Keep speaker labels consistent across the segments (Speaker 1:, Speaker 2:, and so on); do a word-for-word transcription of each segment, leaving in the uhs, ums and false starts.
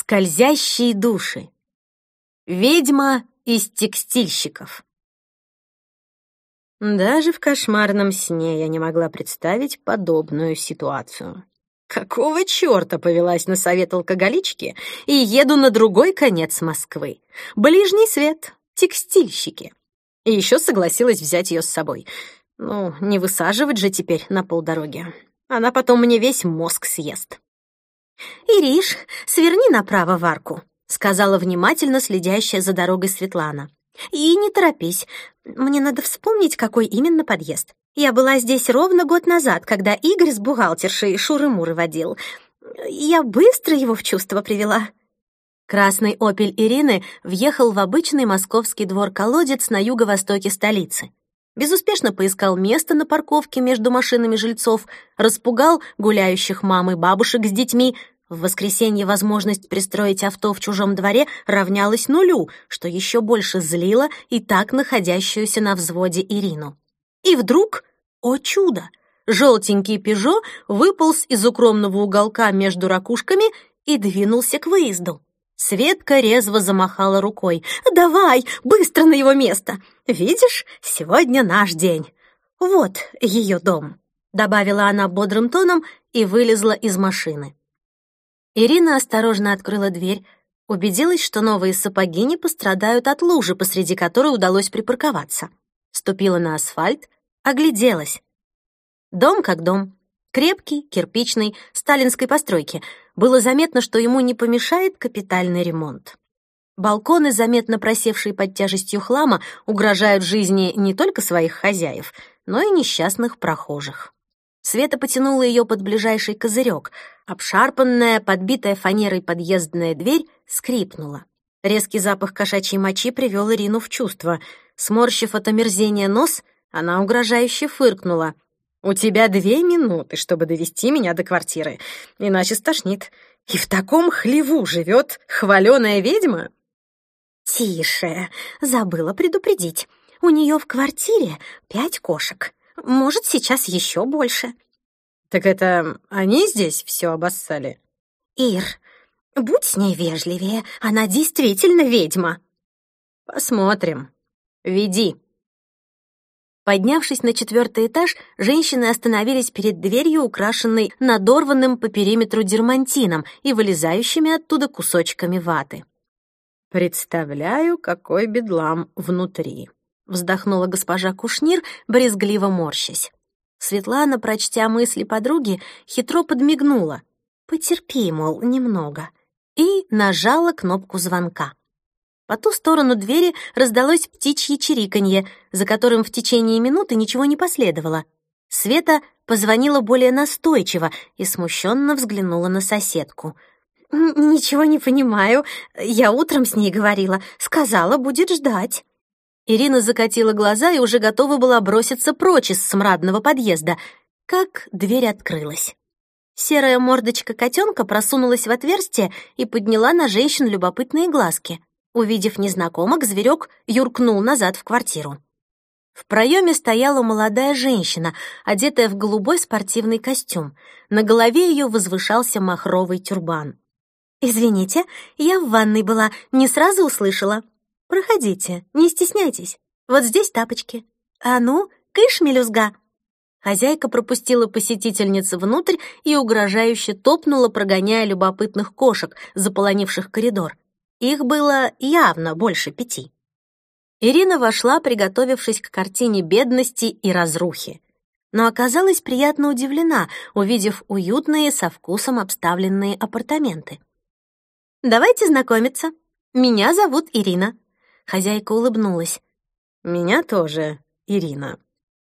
Speaker 1: Скользящие души. Ведьма из текстильщиков. Даже в кошмарном сне я не могла представить подобную ситуацию. Какого чёрта повелась на совет алкоголички и еду на другой конец Москвы? Ближний свет, текстильщики. И ещё согласилась взять её с собой. Ну, не высаживать же теперь на полдороги. Она потом мне весь мозг съест. «Ириш, сверни направо в арку», — сказала внимательно следящая за дорогой Светлана. «И не торопись, мне надо вспомнить, какой именно подъезд. Я была здесь ровно год назад, когда Игорь с бухгалтершей шуры-муры водил. Я быстро его в чувство привела». Красный «Опель» Ирины въехал в обычный московский двор-колодец на юго-востоке столицы. Безуспешно поискал место на парковке между машинами жильцов, распугал гуляющих мам и бабушек с детьми. В воскресенье возможность пристроить авто в чужом дворе равнялась нулю, что еще больше злило и так находящуюся на взводе Ирину. И вдруг, о чудо, желтенький «Пежо» выполз из укромного уголка между ракушками и двинулся к выезду. Светка резво замахала рукой. «Давай, быстро на его место! Видишь, сегодня наш день. Вот ее дом», — добавила она бодрым тоном и вылезла из машины. Ирина осторожно открыла дверь, убедилась, что новые сапоги не пострадают от лужи, посреди которой удалось припарковаться. Ступила на асфальт, огляделась. Дом как дом. Крепкий, кирпичный, сталинской постройки. Было заметно, что ему не помешает капитальный ремонт. Балконы, заметно просевшие под тяжестью хлама, угрожают жизни не только своих хозяев, но и несчастных прохожих. Света потянула ее под ближайший козырек. Обшарпанная, подбитая фанерой подъездная дверь скрипнула. Резкий запах кошачьей мочи привел Ирину в чувство. Сморщив от омерзения нос, она угрожающе фыркнула. «У тебя две минуты, чтобы довести меня до квартиры, иначе стошнит. И в таком хлеву живет хваленая ведьма?» «Тише, забыла предупредить. У нее в квартире пять кошек. Может, сейчас еще больше».
Speaker 2: «Так это они здесь все обоссали?»
Speaker 1: «Ир, будь с ней вежливее, она действительно ведьма».
Speaker 2: «Посмотрим. Веди».
Speaker 1: Поднявшись на четвертый этаж, женщины остановились перед дверью, украшенной надорванным по периметру дермантином и вылезающими оттуда кусочками ваты.
Speaker 2: «Представляю, какой бедлам внутри»,
Speaker 1: — вздохнула госпожа Кушнир, брезгливо морщась. Светлана, прочтя мысли подруги, хитро подмигнула. «Потерпи, мол, немного», и нажала кнопку звонка. По ту сторону двери раздалось птичье чириканье, за которым в течение минуты ничего не последовало. Света позвонила более настойчиво и смущенно взглянула на соседку. «Ничего не понимаю. Я утром с ней говорила. Сказала, будет ждать». Ирина закатила глаза и уже готова была броситься прочь из смрадного подъезда, как дверь открылась. Серая мордочка котенка просунулась в отверстие и подняла на женщин любопытные глазки. Увидев незнакомок, зверек юркнул назад в квартиру. В проеме стояла молодая женщина, одетая в голубой спортивный костюм. На голове ее возвышался махровый тюрбан. «Извините, я в ванной была, не сразу услышала. Проходите, не стесняйтесь. Вот здесь тапочки. А ну, кыш, мелюзга!» Хозяйка пропустила посетительницу внутрь и угрожающе топнула, прогоняя любопытных кошек, заполонивших коридор. Их было явно больше пяти. Ирина вошла, приготовившись к картине бедности и разрухи, но оказалась приятно удивлена, увидев уютные, со вкусом обставленные апартаменты. «Давайте знакомиться. Меня зовут Ирина». Хозяйка улыбнулась.
Speaker 2: «Меня тоже Ирина».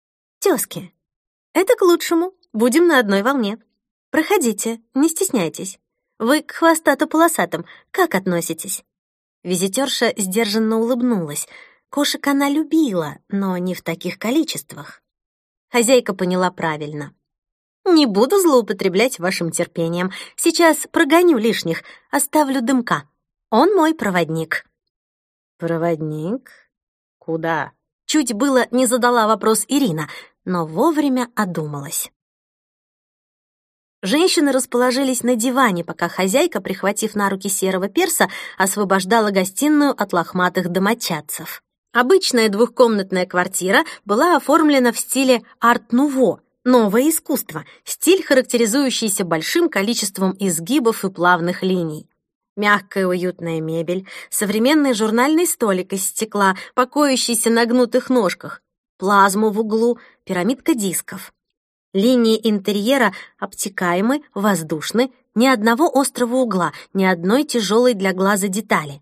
Speaker 1: «Тёзки, это к лучшему. Будем на одной волне. Проходите, не стесняйтесь. Вы к хвостато-полосатым как относитесь?» Визитерша сдержанно улыбнулась. Кошек она любила, но не в таких количествах. Хозяйка поняла правильно. «Не буду злоупотреблять вашим терпением. Сейчас прогоню лишних, оставлю дымка. Он мой проводник».
Speaker 2: «Проводник? Куда?»
Speaker 1: Чуть было не задала вопрос Ирина, но вовремя одумалась. Женщины расположились на диване, пока хозяйка, прихватив на руки серого перса, освобождала гостиную от лохматых домочадцев. Обычная двухкомнатная квартира была оформлена в стиле арт-нуво, новое искусство, стиль, характеризующийся большим количеством изгибов и плавных линий. Мягкая уютная мебель, современный журнальный столик из стекла, покоящийся на гнутых ножках, плазму в углу, пирамидка дисков. Линии интерьера обтекаемы, воздушны, ни одного острого угла, ни одной тяжелой для глаза детали.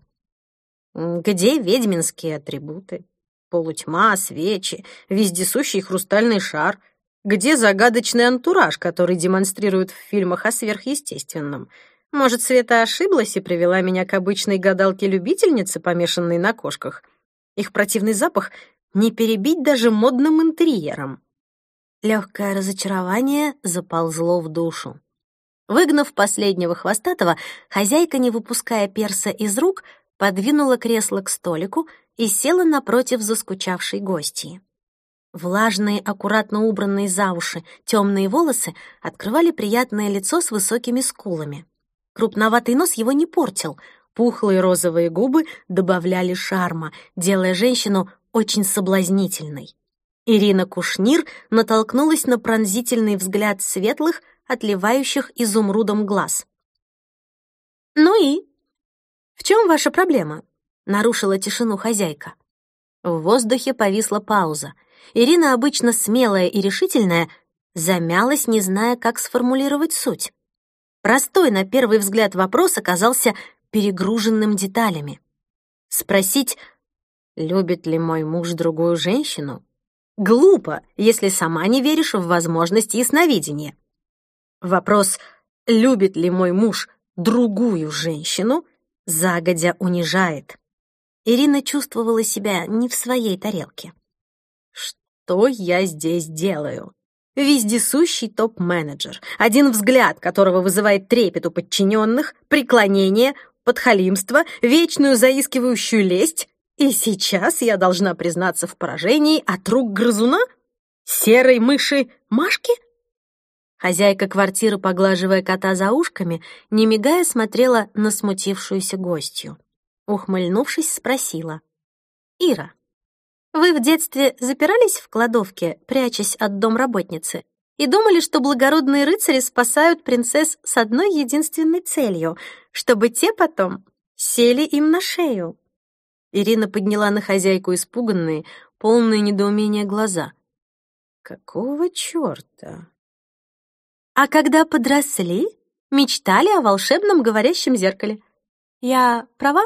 Speaker 1: Где ведьминские атрибуты? Полутьма, свечи, вездесущий хрустальный шар. Где загадочный антураж, который демонстрируют в фильмах о сверхъестественном? Может, Света ошиблась и привела меня к обычной гадалке-любительнице, помешанной на кошках? Их противный запах не перебить даже модным интерьером. Легкое разочарование заползло в душу. Выгнав последнего хвостатого, хозяйка, не выпуская перса из рук, подвинула кресло к столику и села напротив заскучавшей гостьи. Влажные, аккуратно убранные за уши, темные волосы открывали приятное лицо с высокими скулами. Крупноватый нос его не портил, пухлые розовые губы добавляли шарма, делая женщину очень соблазнительной. Ирина Кушнир натолкнулась на пронзительный взгляд светлых, отливающих изумрудом глаз. «Ну и? В чем ваша проблема?» — нарушила тишину хозяйка. В воздухе повисла пауза. Ирина, обычно смелая и решительная, замялась, не зная, как сформулировать суть. Простой на первый взгляд вопрос оказался перегруженным деталями. Спросить, любит ли мой муж другую женщину? Глупо, если сама не веришь в возможность ясновидения. Вопрос, любит ли мой муж другую женщину, загодя унижает. Ирина чувствовала себя не в своей тарелке. Что я здесь делаю? Вездесущий топ-менеджер, один взгляд которого вызывает трепет у подчиненных, преклонение, подхалимство, вечную заискивающую лесть. И сейчас я должна признаться в поражении от рук грызуна? Серой мыши Машки? Хозяйка квартиры, поглаживая кота за ушками, не мигая смотрела на смутившуюся гостью. Ухмыльнувшись, спросила. «Ира, вы в детстве запирались в кладовке, прячась от домработницы, и думали, что благородные рыцари спасают принцесс с одной единственной целью, чтобы те потом сели им на шею?» Ирина подняла на хозяйку испуганные, полные недоумения глаза. «Какого чёрта?» «А когда подросли, мечтали о волшебном говорящем зеркале. Я права?»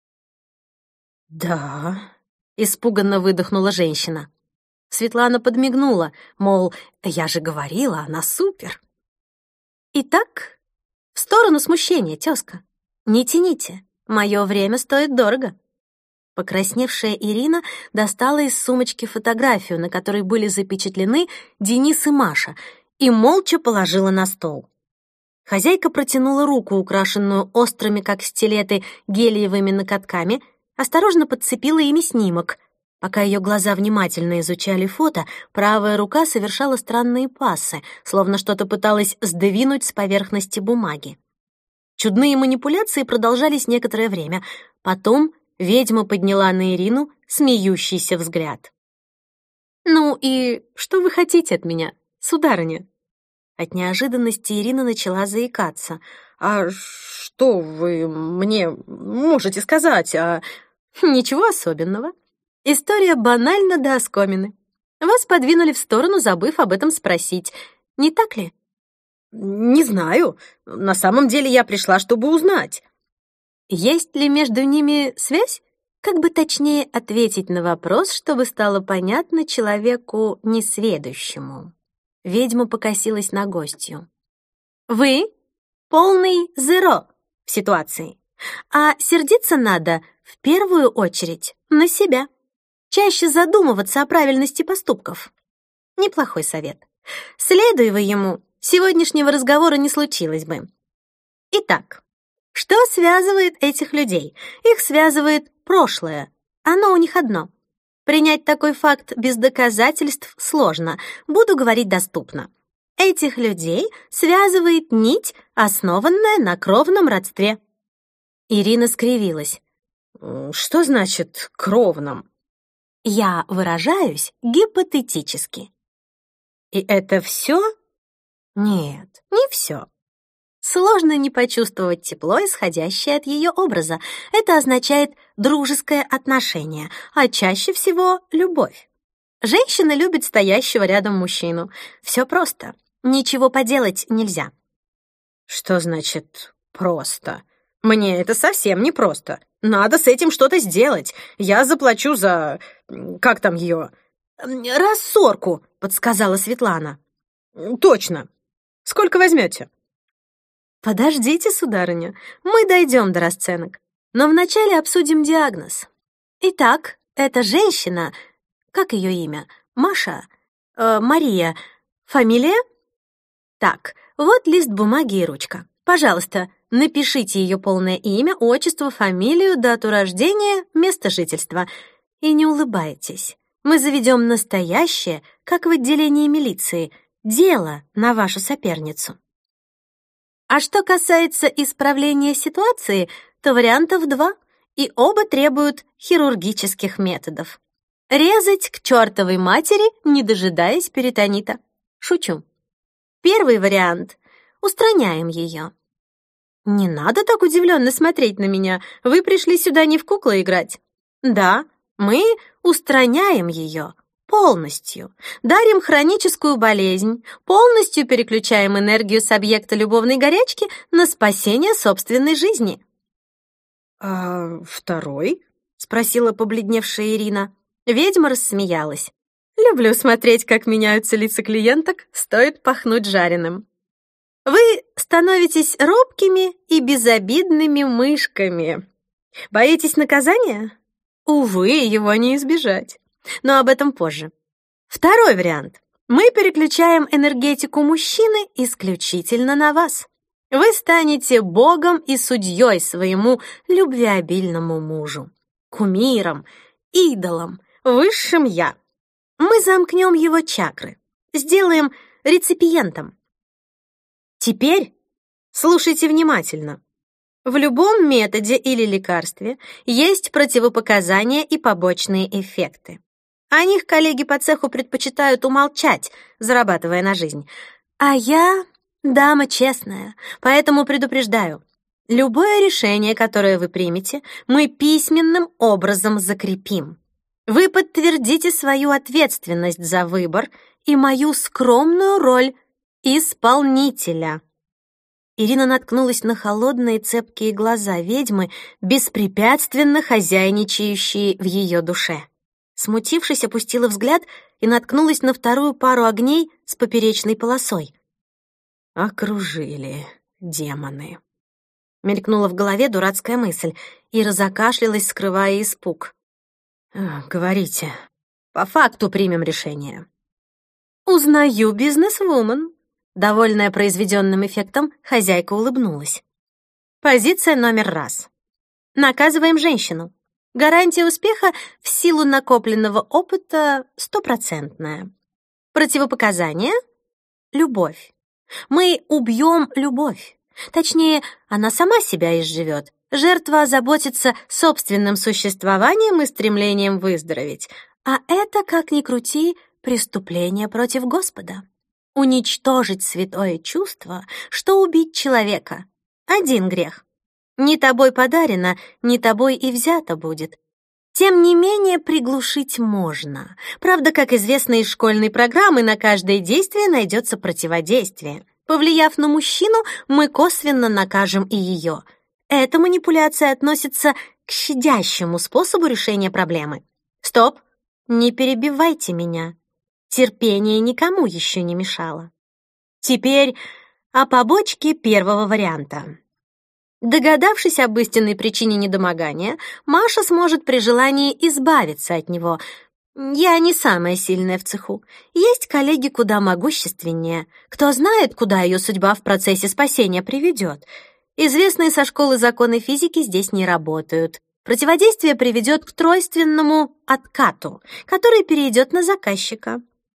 Speaker 1: «Да», — испуганно выдохнула женщина. Светлана подмигнула, мол, я же говорила, она супер. «Итак, в сторону смущения, тёзка. Не тяните, мое время стоит дорого». Покрасневшая Ирина достала из сумочки фотографию, на которой были запечатлены Денис и Маша, и молча положила на стол. Хозяйка протянула руку, украшенную острыми, как стилеты, гелиевыми накатками, осторожно подцепила ими снимок. Пока ее глаза внимательно изучали фото, правая рука совершала странные пассы, словно что-то пыталась сдвинуть с поверхности бумаги. Чудные манипуляции продолжались некоторое время. Потом ведьма подняла на Ирину смеющийся взгляд. «Ну и что вы хотите от меня, сударыня?» От неожиданности Ирина начала заикаться. «А что вы мне можете сказать? А...» «Ничего особенного. История банальна до оскомины. Вас подвинули в сторону, забыв об этом спросить. Не так ли?» «Не знаю. На самом деле я пришла, чтобы узнать». «Есть ли между ними связь? Как бы точнее ответить на вопрос, чтобы стало понятно человеку несведущему?» Ведьма покосилась на гостью. «Вы полный зеро в ситуации, а сердиться надо в первую очередь на себя. Чаще задумываться о правильности поступков. Неплохой совет. Следуя вы ему, сегодняшнего разговора не случилось бы. Итак, что связывает этих людей? Их связывает прошлое. Оно у них одно. Принять такой факт без доказательств сложно. Буду говорить доступно. Этих людей связывает нить, основанная на кровном родстве». Ирина скривилась.
Speaker 2: «Что значит «кровном»?»
Speaker 1: «Я выражаюсь гипотетически».
Speaker 2: «И это все?»
Speaker 1: «Нет, не все. Сложно не почувствовать тепло, исходящее от ее образа. Это означает дружеское отношение, а чаще всего любовь. Женщина любит стоящего рядом мужчину. Все просто. Ничего поделать нельзя».
Speaker 2: «Что значит «просто»? Мне это совсем не просто. Надо с этим что-то сделать. Я заплачу за... как там ее?»
Speaker 1: «Рассорку», — подсказала Светлана.
Speaker 2: «Точно. Сколько возьмете?»
Speaker 1: «Подождите, сударыня, мы дойдем до расценок. Но вначале обсудим диагноз. Итак, эта женщина, как ее имя? Маша? Э, Мария. Фамилия? Так, вот лист бумаги и ручка. Пожалуйста, напишите ее полное имя, отчество, фамилию, дату рождения, место жительства. И не улыбайтесь. Мы заведем настоящее, как в отделении милиции, дело на вашу соперницу. А что касается исправления ситуации, то вариантов два, и оба требуют хирургических методов. Резать к чертовой матери, не дожидаясь перитонита. Шучу. Первый вариант — устраняем ее. Не надо так удивленно смотреть на меня, вы пришли сюда не в куклы играть. Да, мы устраняем ее. Полностью. Дарим хроническую болезнь, полностью переключаем энергию с объекта любовной горячки на спасение собственной жизни.
Speaker 2: «А второй?»
Speaker 1: — спросила побледневшая Ирина. Ведьма рассмеялась. «Люблю смотреть, как меняются лица клиенток, стоит пахнуть жареным. Вы становитесь робкими и безобидными мышками. Боитесь наказания? Увы, его не избежать. Но об этом позже. Второй вариант. Мы переключаем энергетику мужчины исключительно на вас. Вы станете богом и судьей своему любвеобильному мужу, кумиром, идолом, высшим я. Мы замкнем его чакры, сделаем реципиентом. Теперь слушайте внимательно. В любом методе или лекарстве есть противопоказания и побочные эффекты. О них коллеги по цеху предпочитают умолчать, зарабатывая на жизнь. А я дама честная, поэтому предупреждаю. Любое решение, которое вы примете, мы письменным образом закрепим. Вы подтвердите свою ответственность за выбор и мою скромную роль исполнителя». Ирина наткнулась на холодные цепкие глаза ведьмы, беспрепятственно хозяйничающие в ее душе. Смутившись, опустила взгляд и наткнулась на вторую пару огней с поперечной полосой.
Speaker 2: «Окружили демоны».
Speaker 1: Мелькнула в голове дурацкая мысль. Ира закашлялась, скрывая испуг.
Speaker 2: «Говорите.
Speaker 1: По факту примем решение». «Узнаю бизнесвумен». Довольная произведенным эффектом, хозяйка улыбнулась. Позиция номер раз. Наказываем женщину. Гарантия успеха в силу накопленного опыта стопроцентная. Противопоказания — любовь. Мы убьем любовь. Точнее, она сама себя изживет. Жертва озаботится собственным существованием и стремлением выздороветь. А это, как ни крути, преступление против Господа. Уничтожить святое чувство, что убить человека. Один грех. Не тобой подарено, не тобой и взято будет. Тем не менее, приглушить можно. Правда, как известно из школьной программы, на каждое действие найдется противодействие. Повлияв на мужчину, мы косвенно накажем и ее. Эта манипуляция относится к щадящему способу решения проблемы. Стоп! Не перебивайте меня. Терпение никому еще не мешало. Теперь о побочке первого варианта. Догадавшись об истинной причине недомогания, Маша сможет при желании избавиться от него. Я не самая сильная в цеху. Есть коллеги куда могущественнее. Кто знает, куда ее судьба в процессе спасения приведет. Известные со школы законы физики здесь не работают. Противодействие приведет к тройственному откату, который перейдет на заказчика.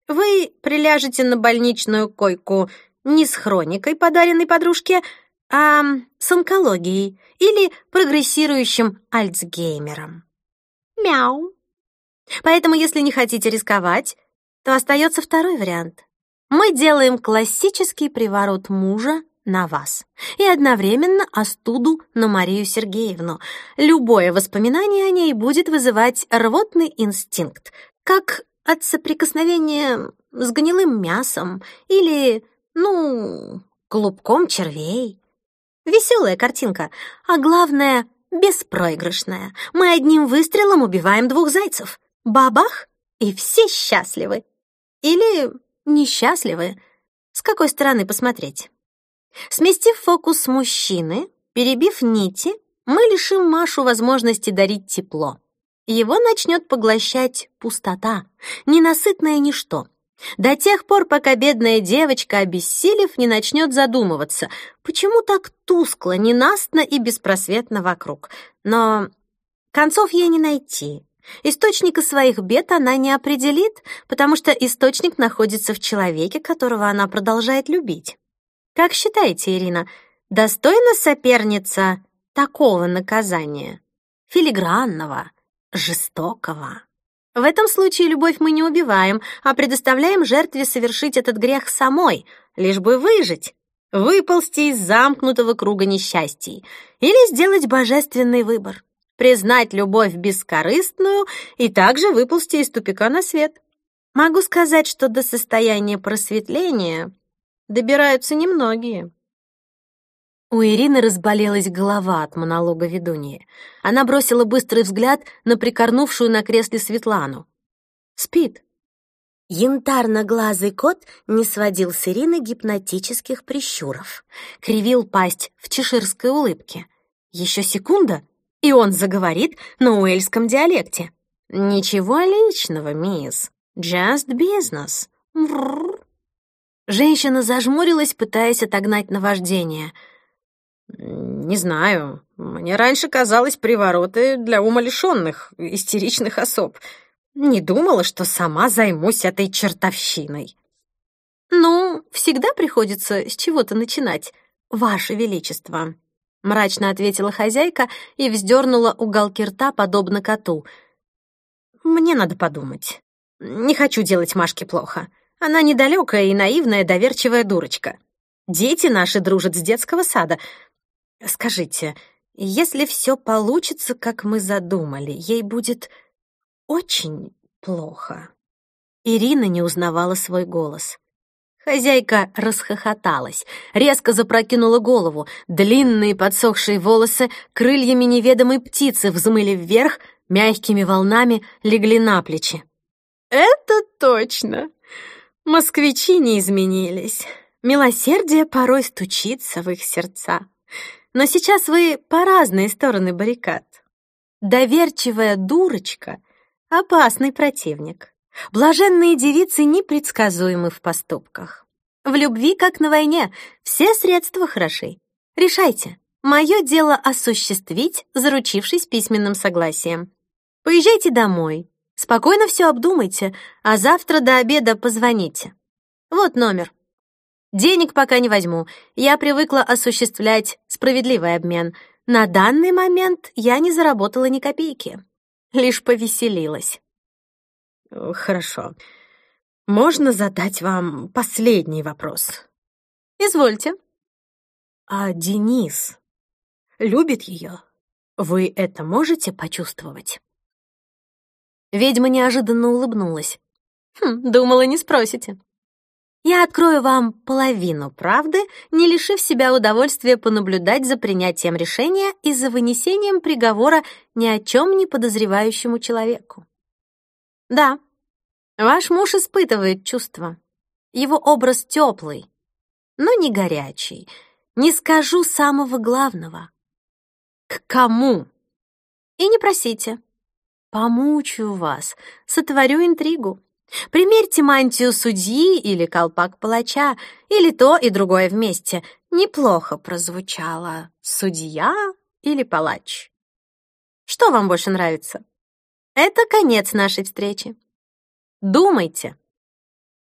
Speaker 1: Вы приляжете на больничную койку не с хроникой, подаренной подружке, а с онкологией или прогрессирующим Альцгеймером. Мяу. Поэтому, если не хотите рисковать, то остается второй вариант. Мы делаем классический приворот мужа на вас и одновременно остуду на Марию Сергеевну. Любое воспоминание о ней будет вызывать рвотный инстинкт, как от соприкосновения с гнилым мясом или, ну, клубком червей. Веселая картинка, а главное — беспроигрышная. Мы одним выстрелом убиваем двух зайцев. Бабах, и все счастливы. Или несчастливы. С какой стороны посмотреть? Сместив фокус с мужчины, перебив нити, мы лишим Машу возможности дарить тепло. Его начнет поглощать пустота, ненасытное ничто. До тех пор, пока бедная девочка, обессилев, не начнет задумываться, почему так тускло, ненастно и беспросветно вокруг. Но концов ей не найти. Источника своих бед она не определит, потому что источник находится в человеке, которого она продолжает любить. Как считаете, Ирина, достойна соперница такого наказания? Филигранного, жестокого? В этом случае любовь мы не убиваем, а предоставляем жертве совершить этот грех самой, лишь бы выжить, выползти из замкнутого круга несчастий или сделать божественный выбор, признать любовь бескорыстную и также выползти из тупика на свет. Могу сказать, что до состояния просветления добираются немногие. У Ирины разболелась голова от монолога ведуньи. Она бросила быстрый взгляд на прикорнувшую на кресле Светлану. Спит. Янтарно-глазый кот не сводил с Ирины гипнотических прищуров, кривил пасть в чеширской улыбке. Еще секунда, и он заговорит на уэльском диалекте. «Ничего личного, мисс. Just business». Женщина зажмурилась, пытаясь отогнать наваждение. «Не знаю. Мне раньше казалось, привороты для умалишенных, истеричных особ. Не думала, что сама займусь этой чертовщиной». «Ну, всегда приходится с чего-то начинать, Ваше Величество», — мрачно ответила хозяйка и вздернула уголки рта, подобно коту. «Мне надо подумать. Не хочу делать Машке плохо. Она недалекая и наивная, доверчивая дурочка. Дети наши дружат с детского сада. Скажите, если все получится, как мы задумали, ей будет очень плохо». Ирина не узнавала свой голос. Хозяйка расхохоталась, резко запрокинула голову. Длинные подсохшие волосы крыльями неведомой птицы взмыли вверх, мягкими волнами легли на плечи. «Это точно. Москвичи не изменились. Милосердие порой стучится в их сердца. Но сейчас вы по разные стороны баррикад. Доверчивая дурочка — опасный противник. Блаженные девицы непредсказуемы в поступках. В любви, как на войне, все средства хороши. Решайте. Мое дело осуществить, заручившись письменным согласием. Поезжайте домой. Спокойно все обдумайте, а завтра до обеда позвоните. Вот номер. Денег пока не возьму. Я привыкла осуществлять справедливый обмен. На данный момент я не заработала ни копейки. Лишь повеселилась. Хорошо. Можно задать вам последний вопрос? Извольте. А Денис любит ее? Вы это можете почувствовать? Ведьма неожиданно улыбнулась. Хм, думала, не спросите. Я открою вам половину правды, не лишив себя удовольствия понаблюдать за принятием решения и за вынесением приговора ни о чем не подозревающему человеку. Да, ваш муж испытывает чувства. Его образ теплый, но не горячий. Не скажу самого главного. К кому? И не просите. Помучаю вас, сотворю интригу. Примерьте мантию судьи или колпак палача, или то и другое вместе. Неплохо прозвучало. Судья или палач? Что вам больше нравится? Это конец нашей встречи. Думайте.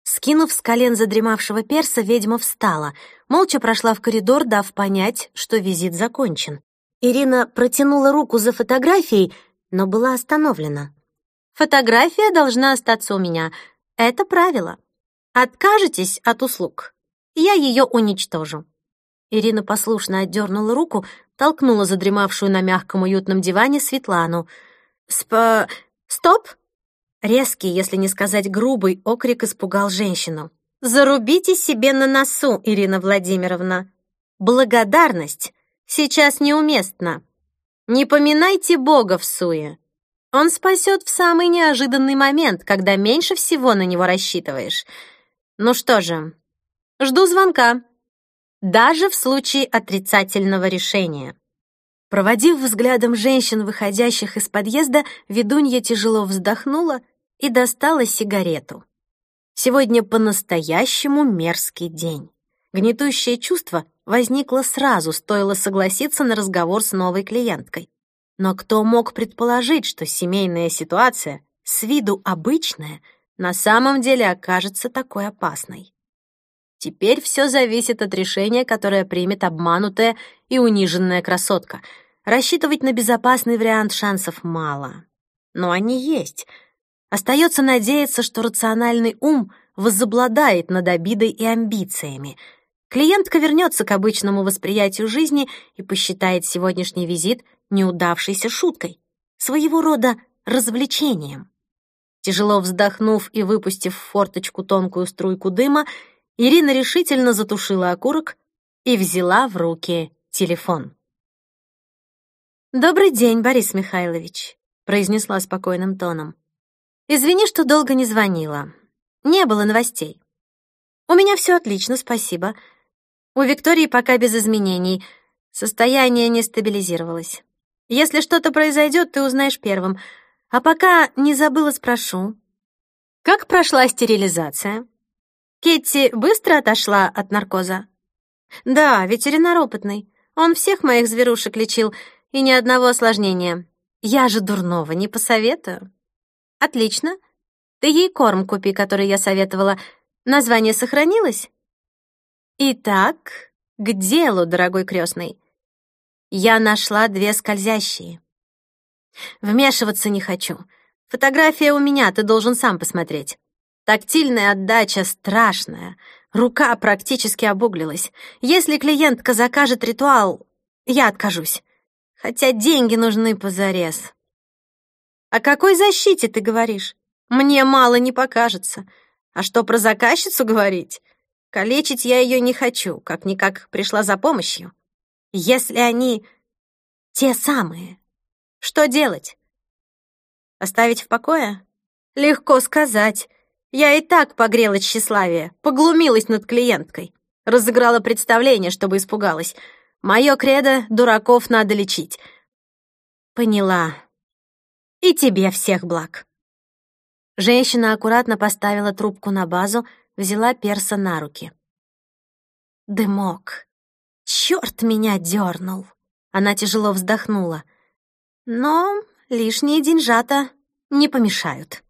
Speaker 1: Скинув с колен задремавшего перса, ведьма встала, молча прошла в коридор, дав понять, что визит закончен. Ирина протянула руку за фотографией, но была остановлена. «Фотография должна остаться у меня. Это правило. Откажетесь от услуг, я ее уничтожу». Ирина послушно отдернула руку, толкнула задремавшую на мягком уютном диване Светлану. «Спа... Стоп!» Резкий, если не сказать грубый, окрик испугал женщину. «Зарубите себе на носу, Ирина Владимировна. Благодарность сейчас неуместна. Не поминайте Бога в суе. Он спасет в самый неожиданный момент, когда меньше всего на него рассчитываешь. Ну что же, жду звонка, даже в случае отрицательного решения». Проводив взглядом женщин, выходящих из подъезда, ведунья тяжело вздохнула и достала сигарету. Сегодня по-настоящему мерзкий день. Гнетущее чувство возникло сразу, стоило согласиться на разговор с новой клиенткой. Но кто мог предположить, что семейная ситуация, с виду обычная, на самом деле окажется такой опасной? Теперь все зависит от решения, которое примет обманутая и униженная красотка. Рассчитывать на безопасный вариант шансов мало. Но они есть. Остается надеяться, что рациональный ум возобладает над обидой и амбициями. Клиентка вернется к обычному восприятию жизни и посчитает сегодняшний визит неудавшейся шуткой, своего рода развлечением. Тяжело вздохнув и выпустив в форточку тонкую струйку дыма, Ирина решительно затушила окурок и взяла в руки телефон. «Добрый день, Борис Михайлович», — произнесла спокойным тоном. «Извини, что долго не звонила. Не было новостей. У меня все отлично, спасибо. У Виктории пока без изменений. Состояние не стабилизировалось. Если что-то произойдет, ты узнаешь первым. А пока не забыла, спрошу. Как прошла стерилизация? Кетти быстро отошла от наркоза? Да, ветеринар опытный. Он всех моих зверушек лечил, и ни одного осложнения. Я же дурного не посоветую. Отлично. Ты ей корм купи, который я советовала. Название сохранилось? Итак, к делу, дорогой крестный. Я нашла две скользящие. Вмешиваться не хочу. Фотография у меня, ты должен сам посмотреть. Тактильная отдача страшная. Рука практически обуглилась. Если клиентка закажет ритуал, я откажусь. Хотя деньги нужны позарез. О какой защите ты говоришь? Мне мало не покажется. А что про заказчицу говорить? Калечить я ее не хочу, как-никак пришла за помощью. Если они те самые, что делать? Оставить в покое? Легко сказать. Я и так погрела тщеславие, поглумилась над клиенткой. Разыграла представление, чтобы испугалась. Мое кредо — дураков надо лечить. Поняла. И тебе всех благ. Женщина аккуратно поставила трубку на базу, взяла перса на руки. Дымок. Черт меня дернул. Она тяжело вздохнула. Но лишние деньжата не помешают.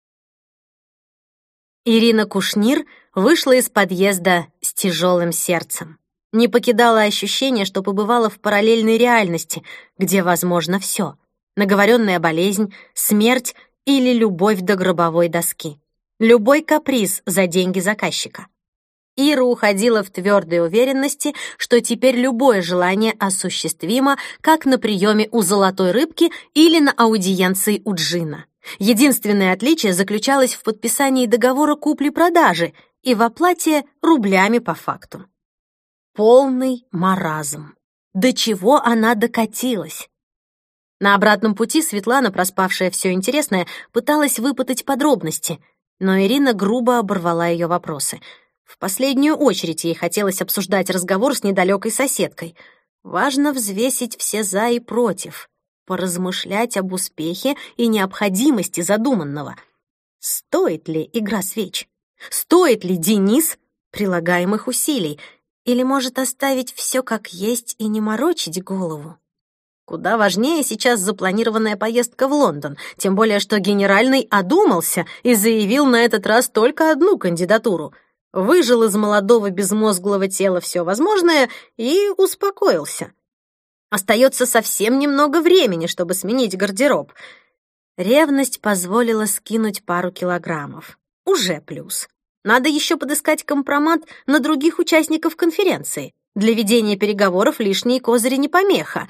Speaker 1: Ирина Кушнир вышла из подъезда с тяжелым сердцем. Не покидало ощущение, что побывала в параллельной реальности, где возможно все: наговоренная болезнь, смерть или любовь до гробовой доски. Любой каприз за деньги заказчика. Ира уходила в твердой уверенности, что теперь любое желание осуществимо, как на приеме у золотой рыбки или на аудиенции у джинна. Единственное отличие заключалось в подписании договора купли-продажи и в оплате рублями по факту. Полный маразм. До чего она докатилась? На обратном пути Светлана, проспавшая все интересное, пыталась выпытать подробности, но Ирина грубо оборвала ее вопросы. В последнюю очередь ей хотелось обсуждать разговор с недалекой соседкой. Важно взвесить все «за» и «против», поразмышлять об успехе и необходимости задуманного. Стоит ли игра свеч? Стоит ли Денис прилагаемых усилий? Или может оставить все как есть и не морочить голову? Куда важнее сейчас запланированная поездка в Лондон, тем более что генеральный одумался и заявил на этот раз только одну кандидатуру. Выжил из молодого безмозглого тела все возможное и успокоился. Остается совсем немного времени, чтобы сменить гардероб. Ревность позволила скинуть пару килограммов. Уже плюс. Надо еще подыскать компромат на других участников конференции. Для ведения переговоров лишние козыри не помеха.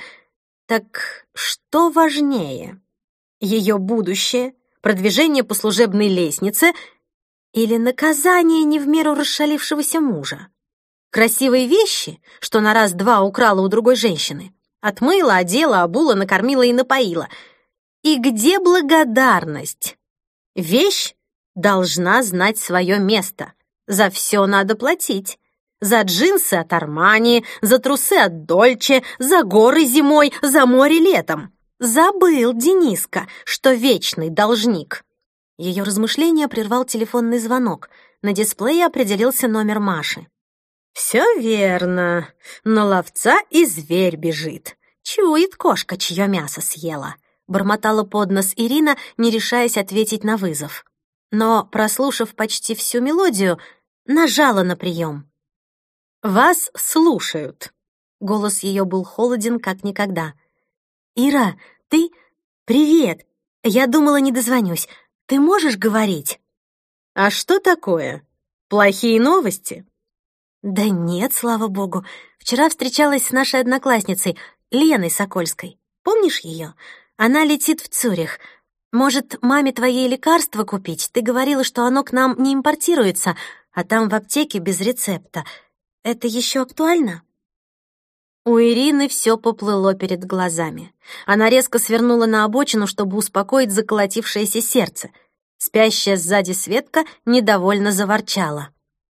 Speaker 1: Так что важнее? Ее будущее, продвижение по служебной лестнице или наказание не в меру расшалившегося мужа? Красивые вещи, что на раз-два украла у другой женщины, отмыла, одела, обула, накормила и напоила. И где благодарность? Вещь должна знать свое место. За все надо платить. За джинсы от Армани, за трусы от Дольче, за горы зимой, за море летом. Забыл Дениска, что вечный должник. Ее размышления прервал телефонный звонок. На дисплее определился номер Маши. «Все верно. На ловца и зверь бежит. Чует кошка, чье мясо съела», — бормотала под нос Ирина, не решаясь ответить на вызов. Но, прослушав почти всю мелодию, нажала на прием. «Вас слушают». Голос ее был холоден, как никогда. «Ира, ты? Привет. Я думала, не дозвонюсь. Ты можешь говорить?» «А что такое? Плохие новости?» «Да нет, слава богу. Вчера встречалась с нашей одноклассницей, Леной Сокольской. Помнишь ее? Она летит в Цюрих. Может, маме твоей лекарства купить? Ты говорила, что оно к нам не импортируется, а там в аптеке без рецепта. Это еще актуально?» У Ирины все поплыло перед глазами. Она резко свернула на обочину, чтобы успокоить заколотившееся сердце. Спящая сзади Светка недовольно заворчала.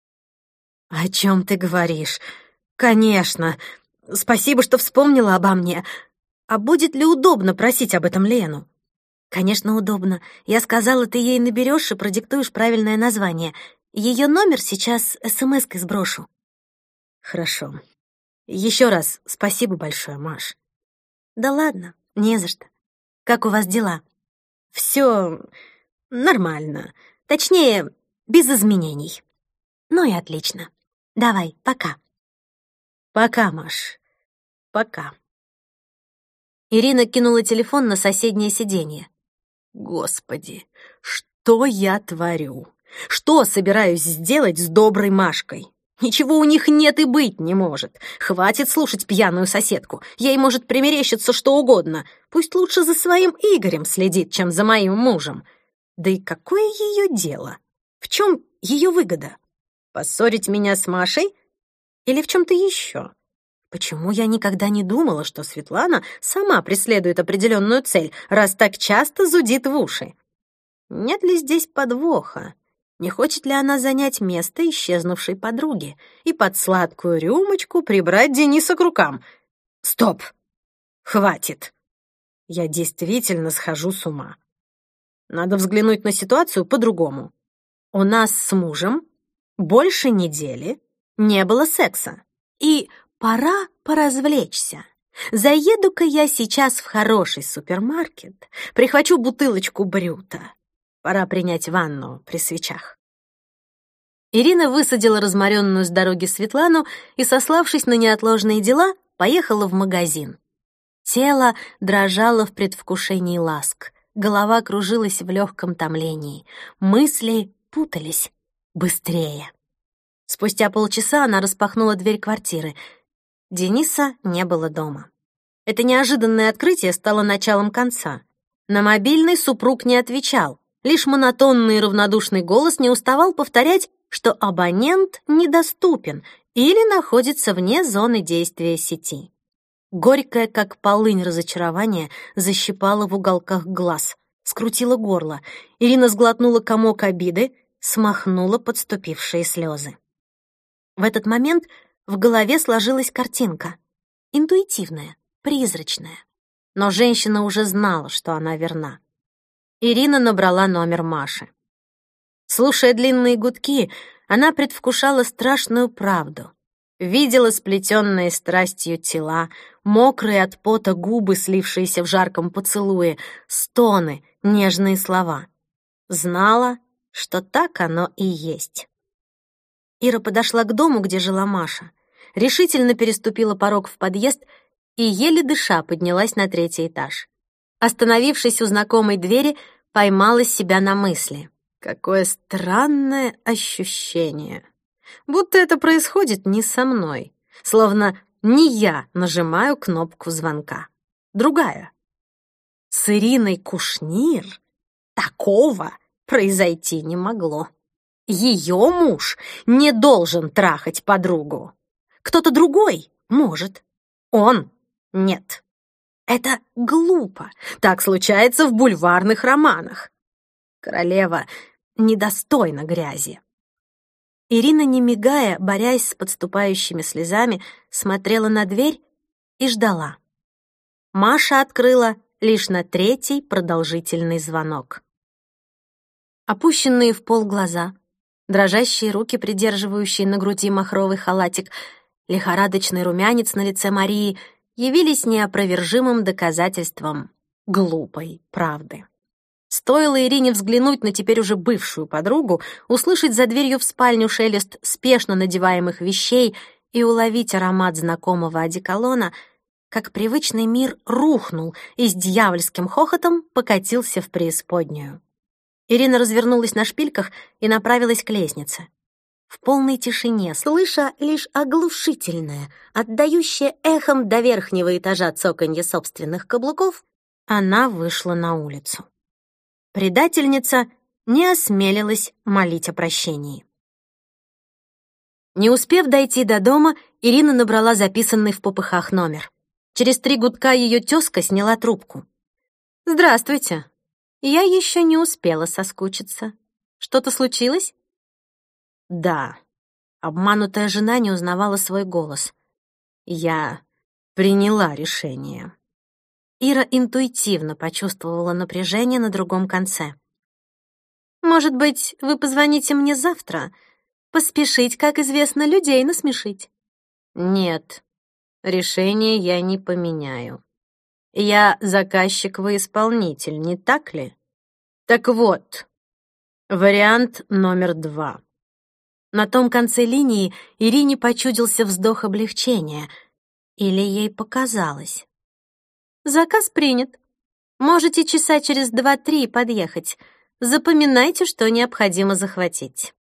Speaker 1: «О чем ты говоришь? Конечно. Спасибо, что вспомнила обо мне. А будет ли удобно просить об этом Лену?» «Конечно, удобно. Я сказала, ты ей наберешь и продиктуешь правильное название. Ее номер сейчас эс-эм-эской сброшу». «Хорошо. Еще раз спасибо большое, Маш». «Да ладно, не за что. Как у вас дела?» «Все нормально. Точнее, без изменений». «Ну и отлично. Давай, пока». «Пока, Маш. Пока». Ирина кинула телефон на соседнее сиденье. «Господи, что я творю? Что собираюсь сделать с доброй Машкой? Ничего у них нет и быть не может. Хватит слушать пьяную соседку. Ей может примерещиться что угодно. Пусть лучше за своим Игорем следит, чем за моим мужем. Да и какое ее дело? В чем ее выгода? Поссорить меня с Машей? Или в чем-то еще? Почему я никогда не думала, что Светлана сама преследует определенную цель, раз так часто зудит в уши? Нет ли здесь подвоха? Не хочет ли она занять место исчезнувшей подруги и под сладкую рюмочку прибрать Дениса к рукам? Стоп! Хватит! Я действительно схожу с ума. Надо взглянуть на ситуацию по-другому. У нас с мужем больше недели не было секса. И пора поразвлечься. Заеду-ка я сейчас в хороший супермаркет, прихвачу бутылочку брюта. Пора принять ванну при свечах. Ирина высадила разморенную с дороги Светлану и, сославшись на неотложные дела, поехала в магазин. Тело дрожало в предвкушении ласк, голова кружилась в легком томлении, мысли путались. Быстрее. Спустя полчаса она распахнула дверь квартиры. Дениса не было дома. Это неожиданное открытие стало началом конца. На мобильный супруг не отвечал. Лишь монотонный и равнодушный голос не уставал повторять, что абонент недоступен или находится вне зоны действия сети. Горькое, как полынь, разочарование защипало в уголках глаз, скрутило горло. Ирина сглотнула комок обиды, смахнула подступившие слезы. В этот момент в голове сложилась картинка. Интуитивная, призрачная. Но женщина уже знала, что она верна. Ирина набрала номер Маши. Слушая длинные гудки, она предвкушала страшную правду. Видела сплетенные страстью тела, мокрые от пота губы, слившиеся в жарком поцелуе, стоны, нежные слова. Знала, что так оно и есть. Ира подошла к дому, где жила Маша, решительно переступила порог в подъезд и, еле дыша, поднялась на третий этаж. Остановившись у знакомой двери, поймала себя на мысли. Какое странное ощущение. Будто это происходит не со мной. Словно не я нажимаю кнопку звонка. Другая. С Ириной Кушнир такого произойти не могло. Ее муж не должен трахать подругу. Кто-то другой может. Он нет. Это глупо. Так случается в бульварных романах. Королева недостойна грязи. Ирина, не мигая, борясь с подступающими слезами, смотрела на дверь и ждала. Маша открыла лишь на третий продолжительный звонок. Опущенные в пол глаза, дрожащие руки, придерживающие на груди махровый халатик, лихорадочный румянец на лице Марии явились неопровержимым доказательством глупой правды. Стоило Ирине взглянуть на теперь уже бывшую подругу, услышать за дверью в спальню шелест спешно надеваемых вещей и уловить аромат знакомого одеколона, как привычный мир рухнул и с дьявольским хохотом покатился в преисподнюю. Ирина развернулась на шпильках и направилась к лестнице. В полной тишине, слыша лишь оглушительное, отдающее эхом до верхнего этажа цоканье собственных каблуков, она вышла на улицу. Предательница не осмелилась молить о прощении. Не успев дойти до дома, Ирина набрала записанный в попыхах номер. Через три гудка ее тезка сняла трубку. «Здравствуйте. Я еще не успела соскучиться. Что-то случилось?» «Да». Обманутая жена не узнавала свой голос. «Я приняла решение». Ира интуитивно почувствовала напряжение на другом конце. «Может быть, вы позвоните мне завтра? Поспешить, как известно, людей насмешить». «Нет, решение я не поменяю. Я заказчик, вы исполнитель, не так ли? Так вот, вариант номер два». На том конце линии Ирине почудился вздох облегчения. Или ей показалось. «Заказ принят. Можете часа через два-три подъехать. Запоминайте, что необходимо захватить».